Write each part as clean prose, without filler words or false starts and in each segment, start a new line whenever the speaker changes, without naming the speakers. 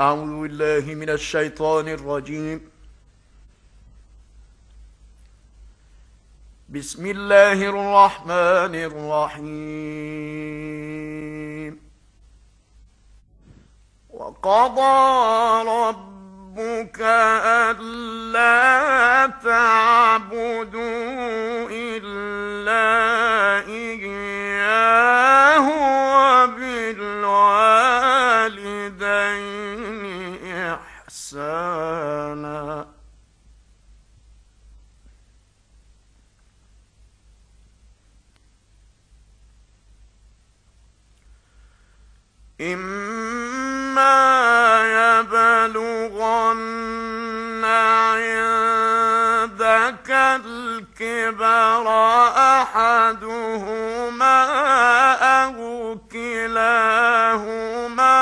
أعوذ بالله من الشيطان الرجيم. بسم الله الرحمن الرحيم. وقضى ربك ألا تعبدوا إلا إياه وبالوالدين إحسانا. إما يبلغن عندك الكبر أحدهما أو كلاهما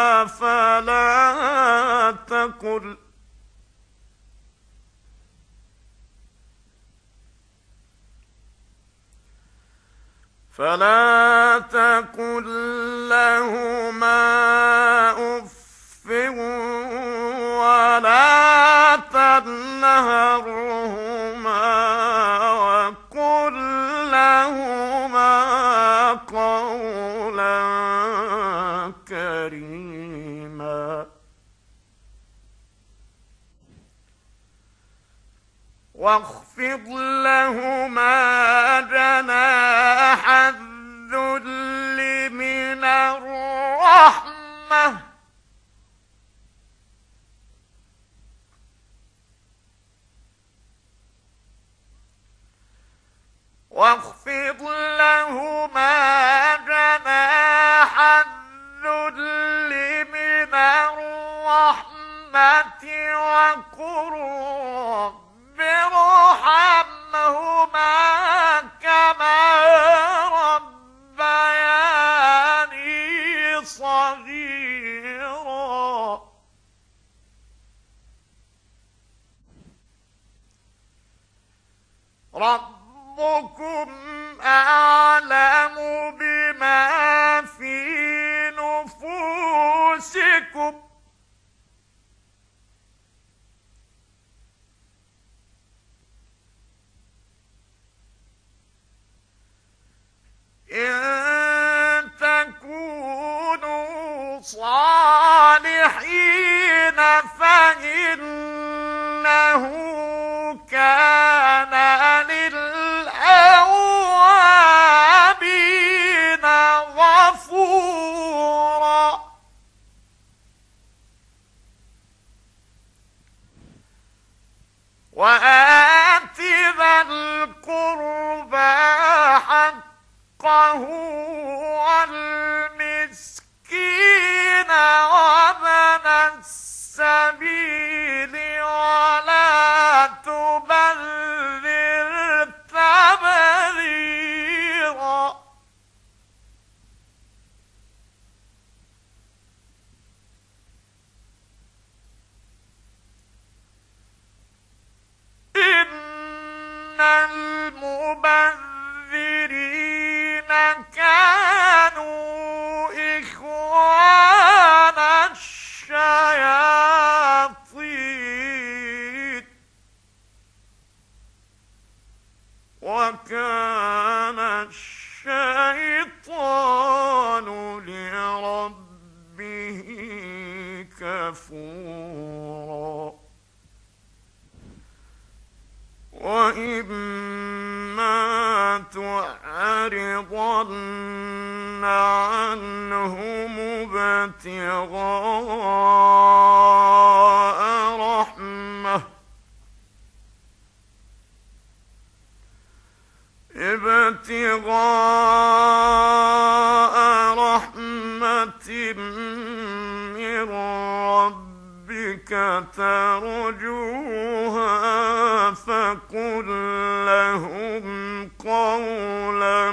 فلا تقل لهما أف ولا تنهرهما وقل لهما قولا كريما. واخفض لهما جناح الذل من الرحمة واخفض لهما جناح الذل من الرحمة وقل ارحمهما كما ربياني صغيرا. ربكم أعلم بما في نفوسكم إن تكونوا صالحين فإنه كان للأوابين غفورا. وآت ذا القربى حقه والمسكين وابن السبيل ولا تبذر تبذيرا. إن المبذرين كانوا إخوان الشياطين وكان الشيطان لربه كفورا. وإما تعرضن عنهم ابتغاء رحمة من ربك ترجوها فقل لهم قولا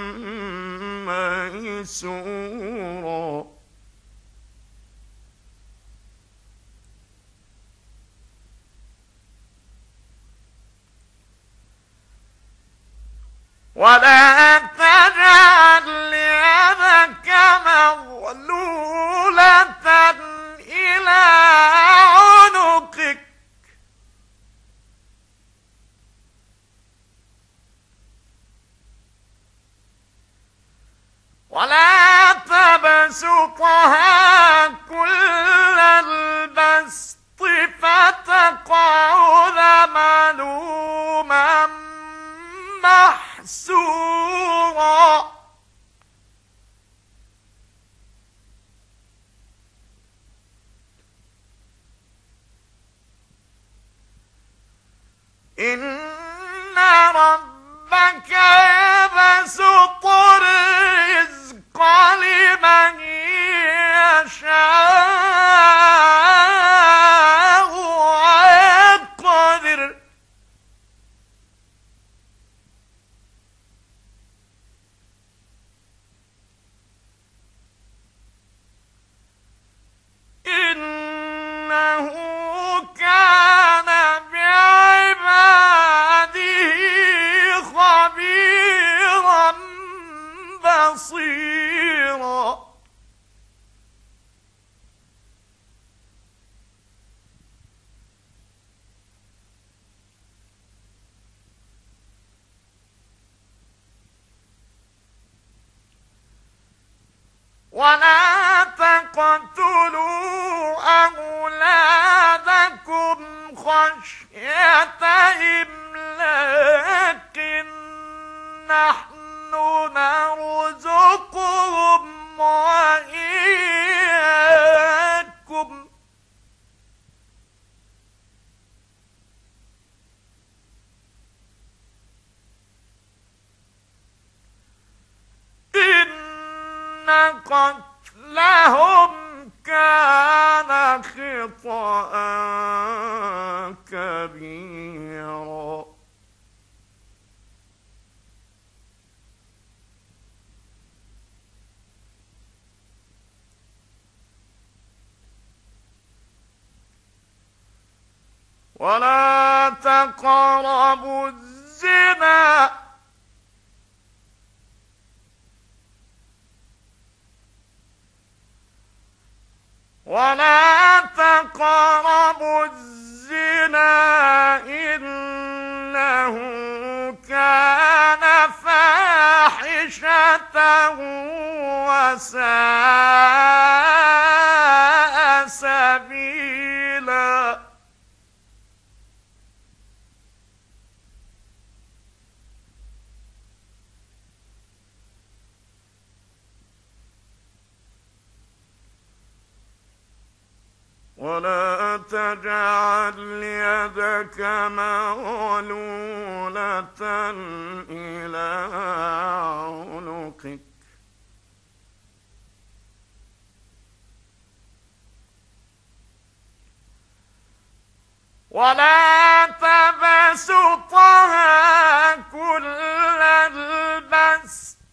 ميسورا. ولا تجعل يدك مغلولة إلى تقعد ملوما محسورا إن ربك يبسط الرزق لمن يشاء ويقدر إنه كان بعباده خبيرا بصيرا ولا تقتلوا أولادكم خشية إملاق نحن نرزقهم وإياكم إن قتلهم كان خطأ كبيرا ولا تقربوا الزنا إنه كان فاحشة وساء سبيلا ولا تجعل يدك مغلولة إلى عنقك ولا تبسطها كل البسط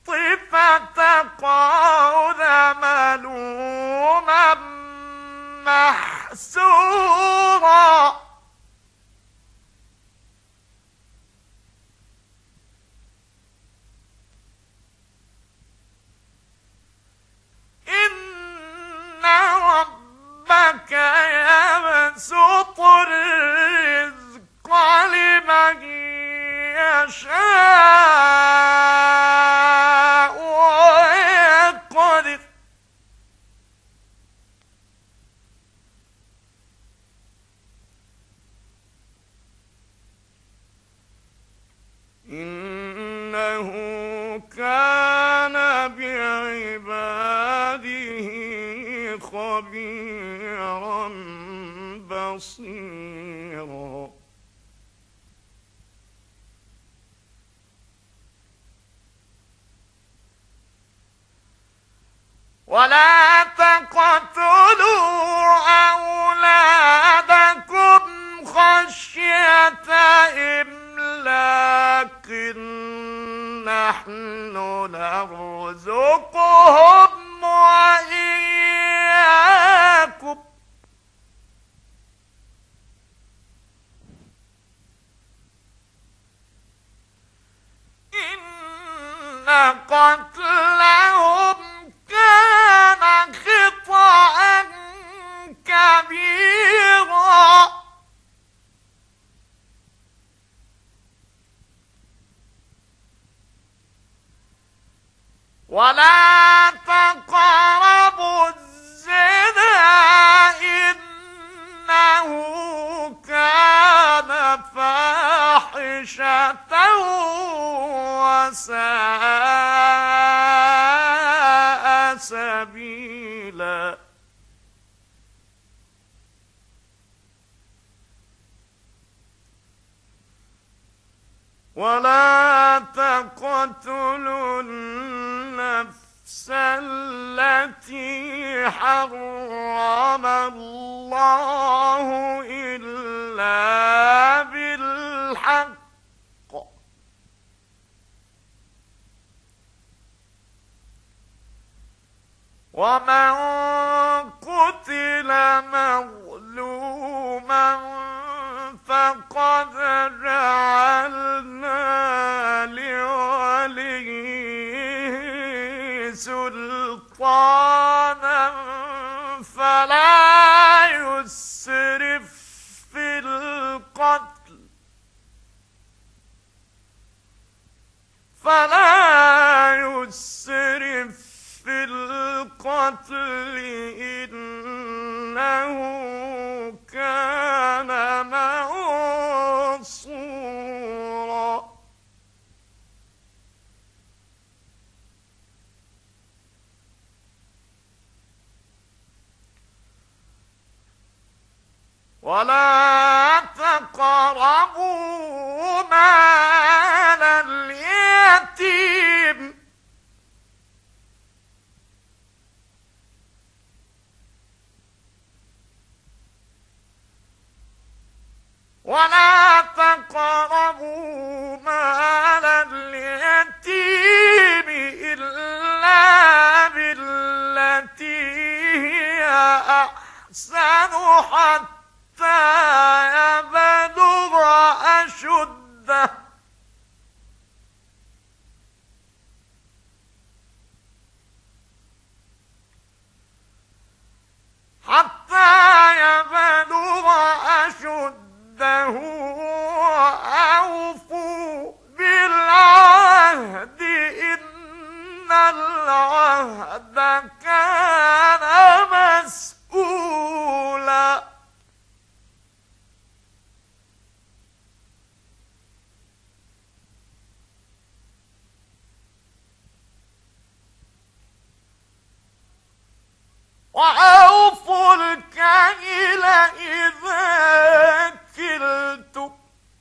فتقعد ملوما محسورا إن ربك يبسط الرزق لمن يشاء ويقدر إنه كان بعباده خبيرا بصيرا ولا تقتلوا أولادكم خشية إملاق نحن نرزقهم وإياكم إن قتلهم كان خطأ كبيرا ولا تقربوا الزنا إنه كان وساء سبيلا. ولا تقتلوا النفس التي حرم الله إلا بالحق، ومن قتل مظلوما فقد جعلنا لوليه سلطانا فلا يسرف في القتل إنه كان منصورا. ولا تقربوا مال اليتيم إلا بالتي هي أحسن حتى يبلغ أشده. وأوفوا بالعهد إن العهد كان مسؤولا. وأوفوا الكيل إذا كلتم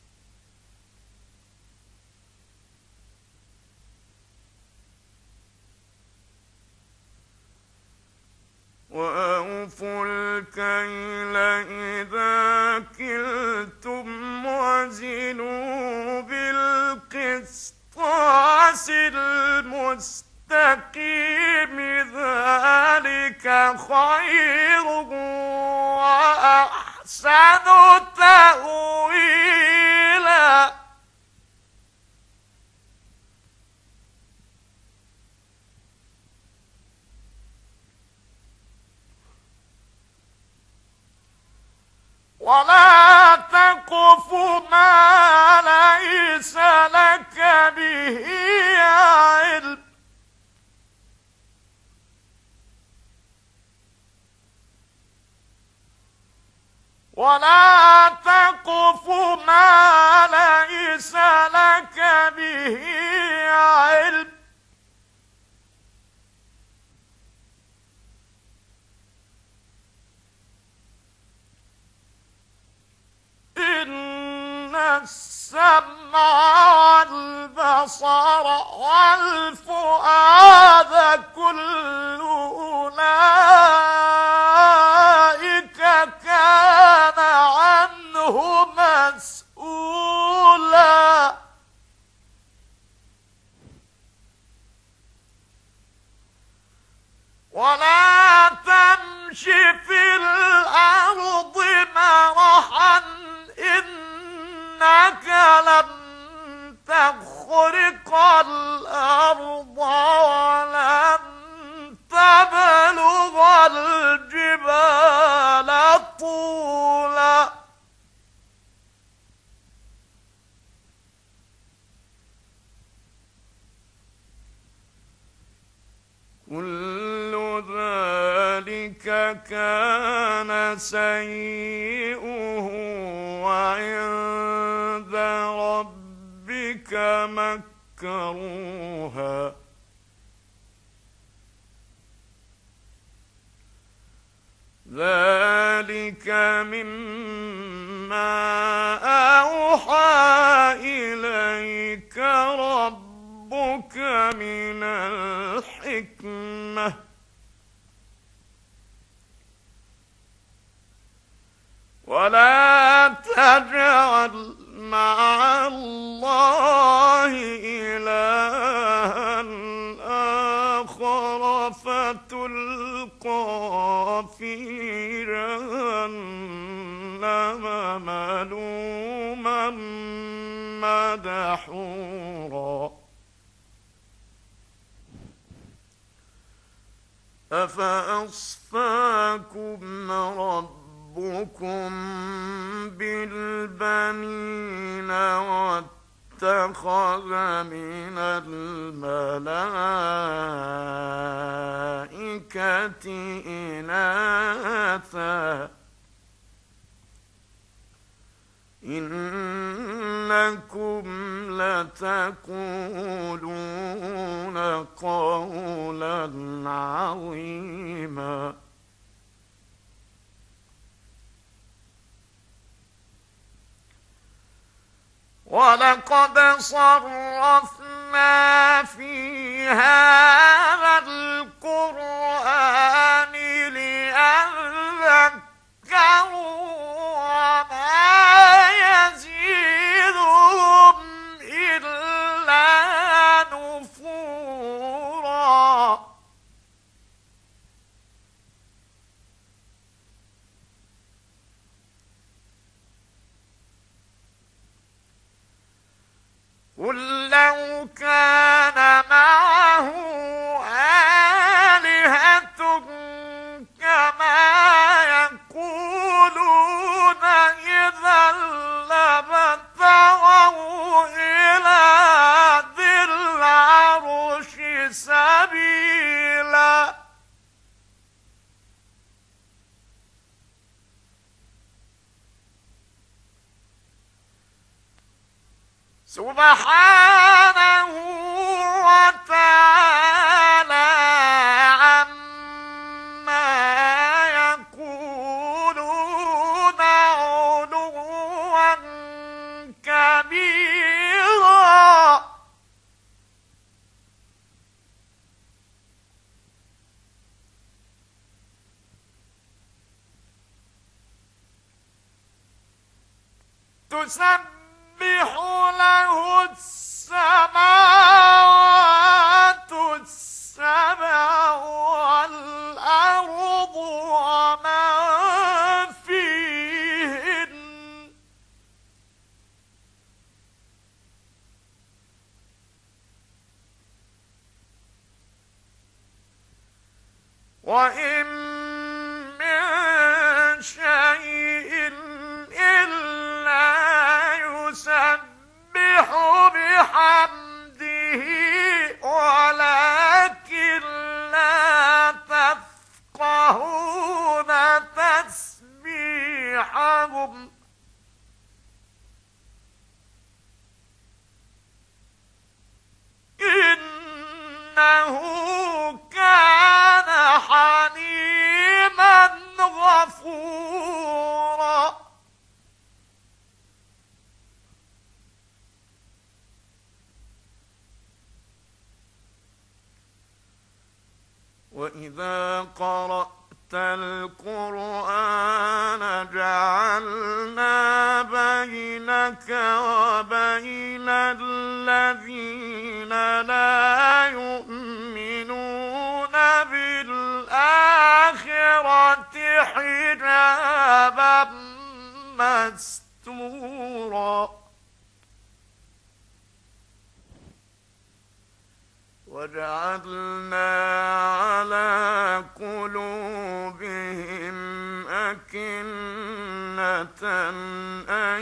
وزنوا بالقسطاس المستقيم ذلك خير وأحسن تأويلا. ولا تقف ما ليس لك به علم ولا تقف ما ليس لك به علم إن السمع والبصر والفؤاد كل أولئك كان عنه مسؤولا. ولا تمش في الأرض مرحا إنك لن تخرق الأرض ولن تبلغ الجبال طولا. كل ذلك كان سيئه عند ربك ذكروها ذلك مما أوحى إليك ربك من الحكمة ولا تجعل مع الله إلها آخر فتلقى في جهنم ملوما مدحورا أفأصفاكم ربكم بالبنين واتخذ من الملائكة إناثا إنكم لتقولون قولا عظيما ولقد صرفنا في هذا القرآن ليذكروا وما يزيدهم إلا نفورا قل لو كان معه آلهة كما يقولون إذا لابتغوا إلى ذي العرش سبيلا سبحانه وتعالى عما يقولون علوا كبيرا تسبح له السماوات السبع والأرض ومن فيهن وإن من شيء إلا يسبح بحمده ولكن لا تفقهون تسبيحهم إنه كان حليما غفورا وإذا قرأت القرآن جعلنا بينك وبين الذين لا يؤمنون بالآخرة حجابا مستورا وجعلنا على قلوبهم أكنة أن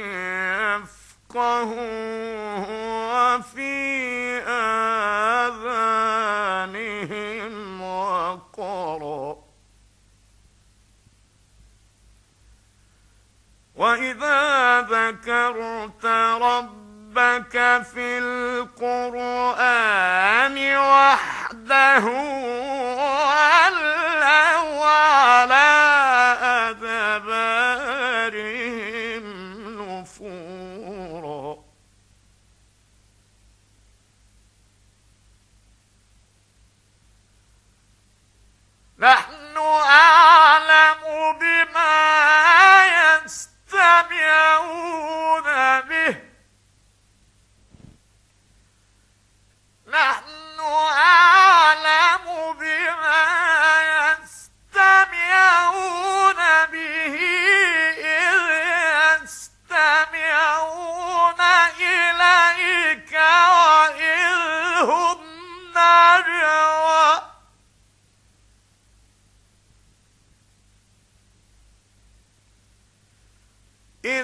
يفقهوا وفي آذانهم وقرا وإذا ذكرت ربك ربك في القرآن وحده ولوا على أدبارهم نفورا نحن أعلم بما يستمعون به نحن أعلم بما يستمعون به إذ يستمعون إليك وإذ هم نجوى إذ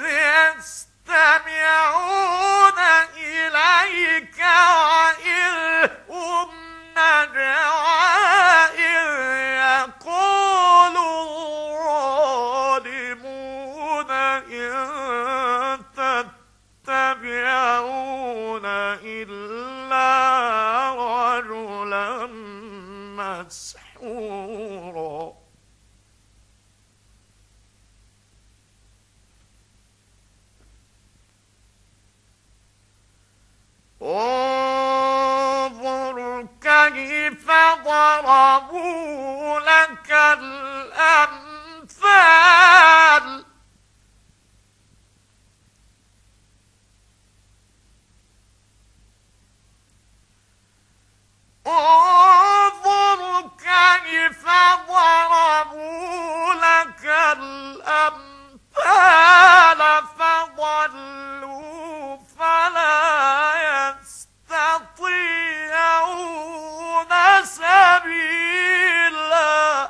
يستمعون إليك وإذ هم نجوى إذ يقول الظالمون إن تتبعون إلا رجلا مسحورا انظر كيف ضربوا لك الأمثال انظر كيف ضربوا لك الأمثال فضلوا فلا يستطيعون سبيلا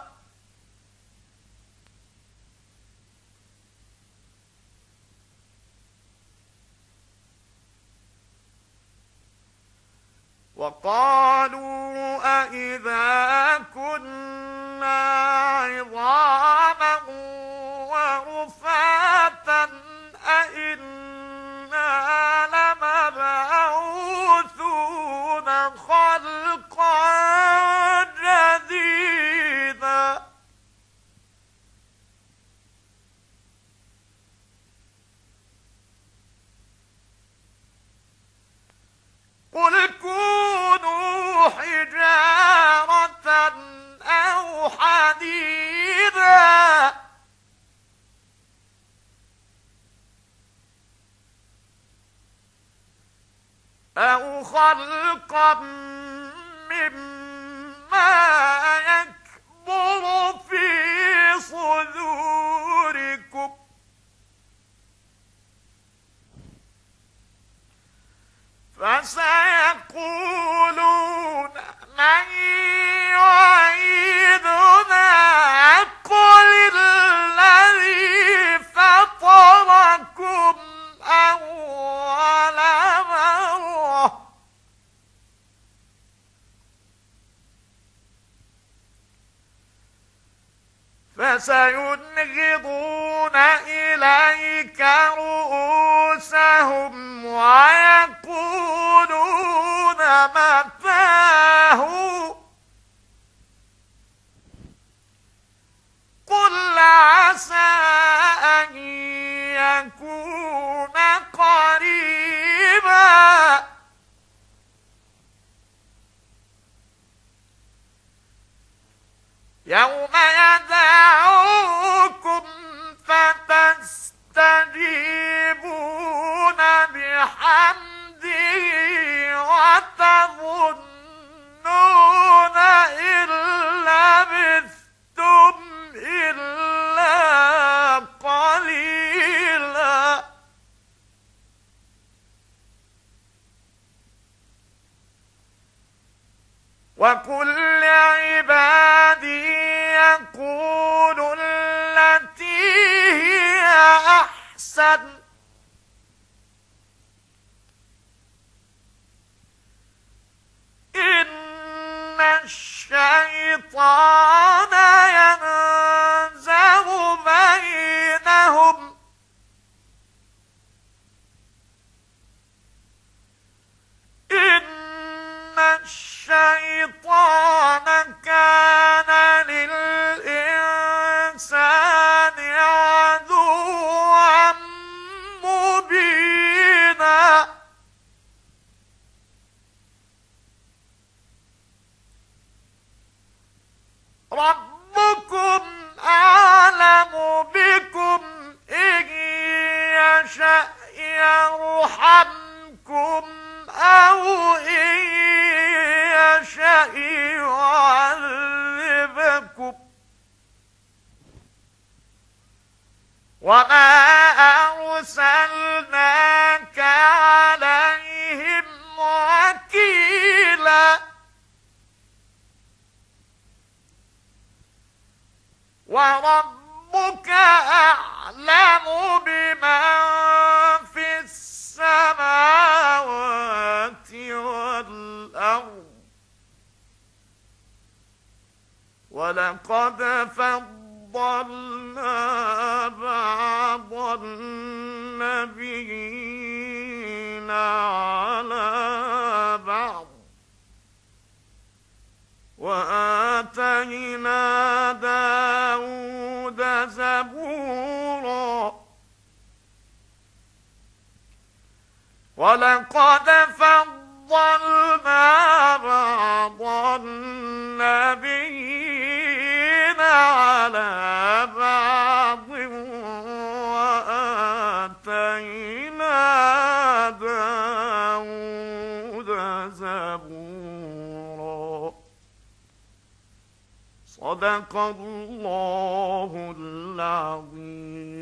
وقالوا أإذا كنا عظاما ورفاتا أإنا لمبعوثون خلقا جديدا قل كونوا حجارة أو حديدا أو خلقا مما يكبر في صدوركم فسيقولون من يعيدنا قل الذي فطركم أول مرة فسينغضون إليك رؤوسهم ويقولون متاه قل عسى أن يكون قريبا يوم يدعوكم فتستجيبون بحمده وتظنون إن لبثتم إلا قليلا وقل لعبادي يقولوا التي هي أحسن إن الشيطان ينزغ بينهم يرحمكم أو إن يشأ يعذبكم وما أرسلناك عليهم وكيلا وربك أعلم بمن في السماوات والأرض ولقد فضلنا بعض النبيين على بعض وآتينا داود زبورا ولقد فضلنا بعض النبيين على بعض وآتينا داود زبورا صدق الله العظيم.